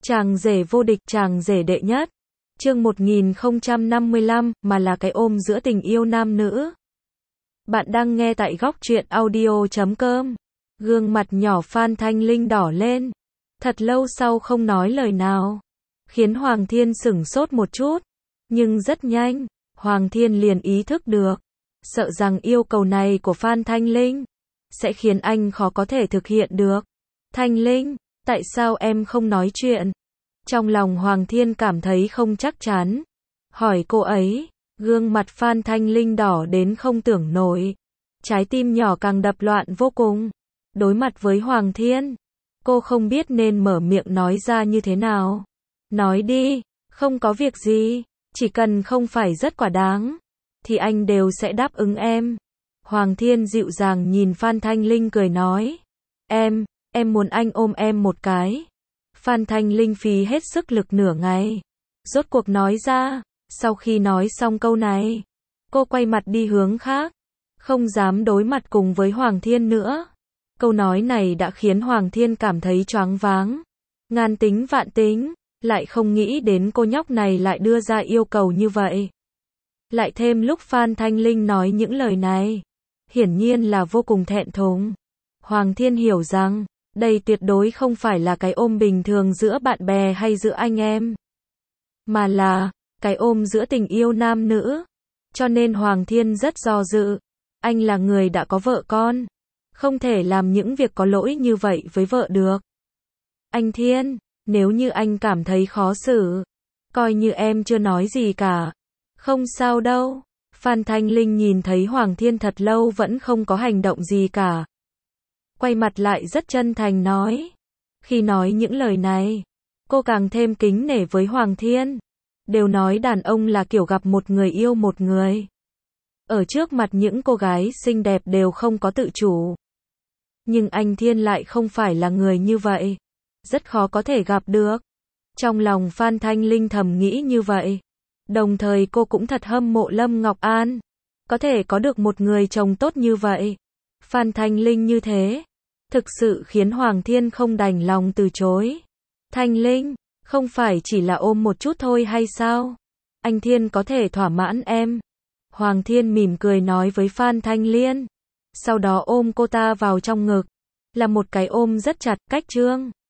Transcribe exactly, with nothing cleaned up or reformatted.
Chàng rể vô địch, chàng rể đệ nhất. Chương một nghìn không trăm năm mươi lăm, mà là cái ôm giữa tình yêu nam nữ. Bạn đang nghe tại góc truyện audio chấm com. Gương mặt nhỏ Phan Thanh Linh đỏ lên. Thật lâu sau không nói lời nào. Khiến Hoàng Thiên sửng sốt một chút. Nhưng rất nhanh, Hoàng Thiên liền ý thức được. Sợ rằng yêu cầu này của Phan Thanh Linh sẽ khiến anh khó có thể thực hiện được. Thanh Linh, tại sao em không nói chuyện? Trong lòng Hoàng Thiên cảm thấy không chắc chắn. Hỏi cô ấy, gương mặt Phan Thanh Linh đỏ đến không tưởng nổi. Trái tim nhỏ càng đập loạn vô cùng. Đối mặt với Hoàng Thiên, cô không biết nên mở miệng nói ra như thế nào. Nói đi, không có việc gì, chỉ cần không phải rất quả đáng, thì anh đều sẽ đáp ứng em. Hoàng Thiên dịu dàng nhìn Phan Thanh Linh cười nói. Em, em muốn anh ôm em một cái. Phan Thanh Linh phí hết sức lực nửa ngày. Rốt cuộc nói ra, sau khi nói xong câu này, cô quay mặt đi hướng khác. Không dám đối mặt cùng với Hoàng Thiên nữa. Câu nói này đã khiến Hoàng Thiên cảm thấy choáng váng. Ngàn tính vạn tính, lại không nghĩ đến cô nhóc này lại đưa ra yêu cầu như vậy. Lại thêm lúc Phan Thanh Linh nói những lời này, hiển nhiên là vô cùng thẹn thùng. Hoàng Thiên hiểu rằng, đây tuyệt đối không phải là cái ôm bình thường giữa bạn bè hay giữa anh em, mà là cái ôm giữa tình yêu nam nữ. Cho nên Hoàng Thiên rất do dự. Anh là người đã có vợ con, không thể làm những việc có lỗi như vậy với vợ được. Anh Thiên, nếu như anh cảm thấy khó xử, coi như em chưa nói gì cả. Không sao đâu. Phan Thanh Linh nhìn thấy Hoàng Thiên thật lâu vẫn không có hành động gì cả. Quay mặt lại rất chân thành nói. Khi nói những lời này, cô càng thêm kính nể với Hoàng Thiên. Đều nói đàn ông là kiểu gặp một người yêu một người. Ở trước mặt những cô gái xinh đẹp đều không có tự chủ. Nhưng anh Thiên lại không phải là người như vậy. Rất khó có thể gặp được. Trong lòng Phan Thanh Linh thầm nghĩ như vậy. Đồng thời cô cũng thật hâm mộ Lâm Ngọc An. Có thể có được một người chồng tốt như vậy. Phan Thanh Linh như thế. Thực sự khiến Hoàng Thiên không đành lòng từ chối. Thanh Linh, không phải chỉ là ôm một chút thôi hay sao? Anh Thiên có thể thỏa mãn em. Hoàng Thiên mỉm cười nói với Phan Thanh Liên. Sau đó ôm cô ta vào trong ngực. Là một cái ôm rất chặt, cách trương.